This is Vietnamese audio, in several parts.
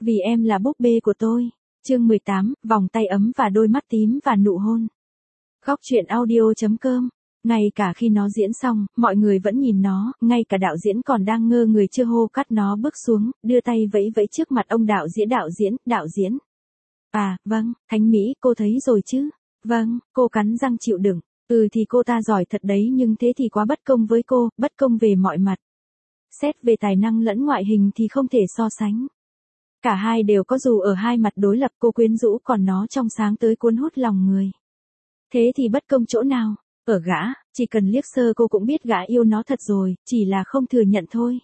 Vì em là búp bê của tôi. Chương 18, vòng tay ấm và đôi mắt tím và nụ hôn. Góc truyện audio.com. Ngay cả khi nó diễn xong, mọi người vẫn nhìn nó, ngay cả đạo diễn còn đang ngơ người chưa hô cắt nó bước xuống, đưa tay vẫy vẫy trước mặt ông đạo diễn. À, vâng, Thánh Mỹ, cô thấy rồi chứ? Vâng, cô cắn răng chịu đựng. Thì cô ta giỏi thật đấy nhưng thế thì quá bất công với cô, bất công về mọi mặt. Xét về tài năng lẫn ngoại hình thì không thể so sánh. Cả hai đều có dù ở hai mặt đối lập, cô quyến rũ còn nó trong sáng tới cuốn hút lòng người. Thế thì bất công chỗ nào? Ở gã, chỉ cần liếc sơ cô cũng biết gã yêu nó thật rồi, chỉ là không thừa nhận thôi.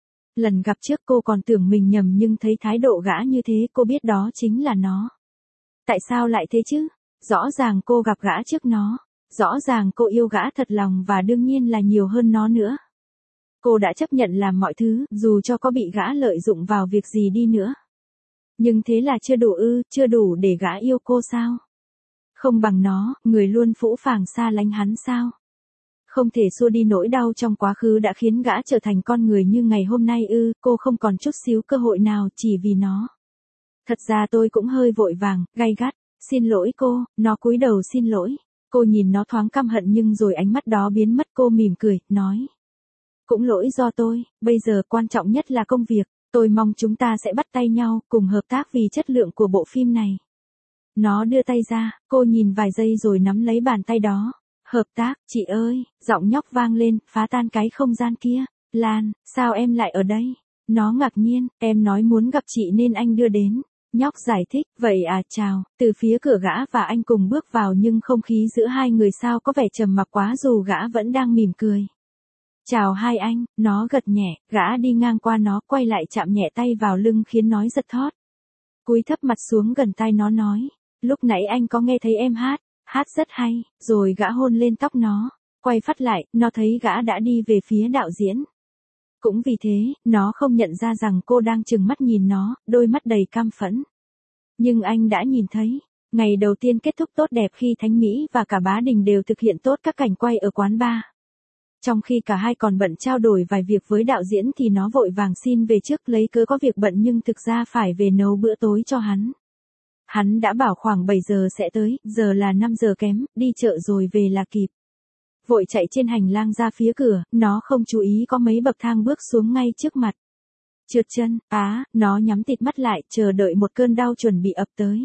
Lần gặp trước cô còn tưởng mình nhầm nhưng thấy thái độ gã như thế cô biết đó chính là nó. Tại sao lại thế chứ? Rõ ràng cô gặp gã trước nó. Rõ ràng cô yêu gã thật lòng và đương nhiên là nhiều hơn nó nữa. Cô đã chấp nhận làm mọi thứ, dù cho có bị gã lợi dụng vào việc gì đi nữa. Nhưng thế là chưa đủ chưa đủ để gã yêu cô sao? Không bằng nó, người luôn phũ phàng xa lánh hắn sao? Không thể xua đi nỗi đau trong quá khứ đã khiến gã trở thành con người như ngày hôm nay cô không còn chút xíu cơ hội nào chỉ vì nó. Thật ra tôi cũng hơi vội vàng, gay gắt, xin lỗi cô, nó cúi đầu xin lỗi. Cô nhìn nó thoáng căm hận nhưng rồi ánh mắt đó biến mất, cô mỉm cười, nói. Cũng lỗi do tôi, bây giờ quan trọng nhất là công việc, tôi mong chúng ta sẽ bắt tay nhau, cùng hợp tác vì chất lượng của bộ phim này. Nó đưa tay ra, cô nhìn vài giây rồi nắm lấy bàn tay đó. Hợp tác, chị ơi, giọng nhóc vang lên, phá tan cái không gian kia. Lan, sao em lại ở đây? Nó ngạc nhiên, em nói muốn gặp chị nên anh đưa đến. Nhóc giải thích, vậy à chào, từ phía cửa gã và anh cùng bước vào nhưng không khí giữa hai người sao có vẻ trầm mặc quá dù gã vẫn đang mỉm cười. Chào hai anh, nó gật nhẹ, gã đi ngang qua nó quay lại chạm nhẹ tay vào lưng khiến nó giật thót. Cúi thấp mặt xuống gần tai nó nói, lúc nãy anh có nghe thấy em hát rất hay, rồi gã hôn lên tóc nó, quay phát lại, nó thấy gã đã đi về phía đạo diễn. Cũng vì thế, nó không nhận ra rằng cô đang trừng mắt nhìn nó, đôi mắt đầy căm phẫn. Nhưng anh đã nhìn thấy, ngày đầu tiên kết thúc tốt đẹp khi Thánh Mỹ và cả Bá Đình đều thực hiện tốt các cảnh quay ở quán bar. Trong khi cả hai còn bận trao đổi vài việc với đạo diễn thì nó vội vàng xin về trước lấy cớ có việc bận nhưng thực ra phải về nấu bữa tối cho hắn. Hắn đã bảo khoảng 7 giờ sẽ tới, giờ là 5 giờ kém, đi chợ rồi về là kịp. Vội chạy trên hành lang ra phía cửa, nó không chú ý có mấy bậc thang bước xuống ngay trước mặt. Trượt chân, nó nhắm tịt mắt lại, chờ đợi một cơn đau chuẩn bị ập tới.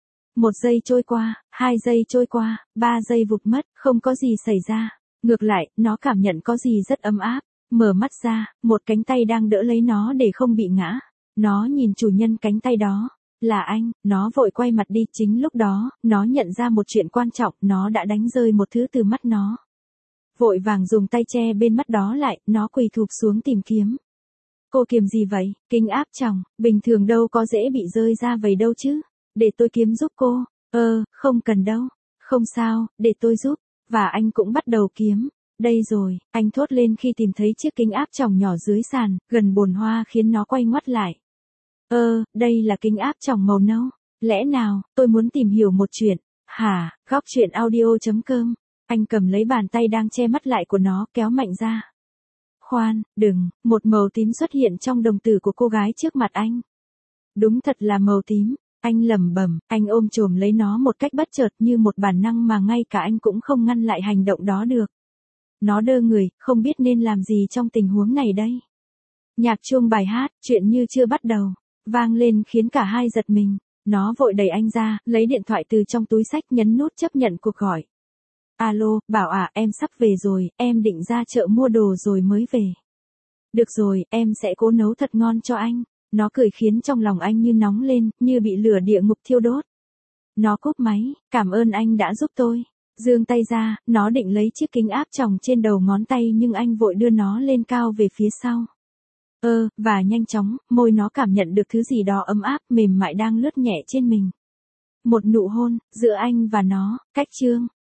1 giây trôi qua, 2 giây trôi qua, 3 giây vụt mất, không có gì xảy ra. Ngược lại, nó cảm nhận có gì rất ấm áp. Mở mắt ra, một cánh tay đang đỡ lấy nó để không bị ngã. Nó nhìn chủ nhân cánh tay đó. Là anh, nó vội quay mặt đi. Chính lúc đó, nó nhận ra một chuyện quan trọng, nó đã đánh rơi một thứ từ mắt nó. Vội vàng dùng tay che bên mắt đó lại, nó quỳ thụp xuống tìm kiếm. Cô kiếm gì vậy? Kính áp tròng, bình thường đâu có dễ bị rơi ra vậy đâu chứ. Để tôi kiếm giúp cô. Không cần đâu. Không sao, để tôi giúp. Và anh cũng bắt đầu kiếm. Đây rồi, anh thốt lên khi tìm thấy chiếc kính áp tròng nhỏ dưới sàn, gần bồn hoa khiến nó quay ngoắt lại. Đây là kính áp tròng màu nâu. Lẽ nào, tôi muốn tìm hiểu một chuyện. Hả, góc truyện audio.com. Anh cầm lấy bàn tay đang che mắt lại của nó, kéo mạnh ra. Khoan, đừng, một màu tím xuất hiện trong đồng tử của cô gái trước mặt anh. Đúng thật là màu tím. Anh lẩm bẩm, anh ôm chồm lấy nó một cách bất chợt như một bản năng mà ngay cả anh cũng không ngăn lại hành động đó được. Nó đơ người, không biết nên làm gì trong tình huống này đây. Nhạc chuông bài hát, chuyện như chưa bắt đầu, vang lên khiến cả hai giật mình. Nó vội đẩy anh ra, lấy điện thoại từ trong túi xách nhấn nút chấp nhận cuộc gọi. Alo, Bảo à, em sắp về rồi, em định ra chợ mua đồ rồi mới về. Được rồi, em sẽ cố nấu thật ngon cho anh. Nó cười khiến trong lòng anh như nóng lên, như bị lửa địa ngục thiêu đốt. Nó cúp máy, cảm ơn anh đã giúp tôi. Giương tay ra, nó định lấy chiếc kính áp tròng trên đầu ngón tay nhưng anh vội đưa nó lên cao về phía sau. Và nhanh chóng, môi nó cảm nhận được thứ gì đó ấm áp, mềm mại đang lướt nhẹ trên mình. Một nụ hôn, giữa anh và nó, cách chương.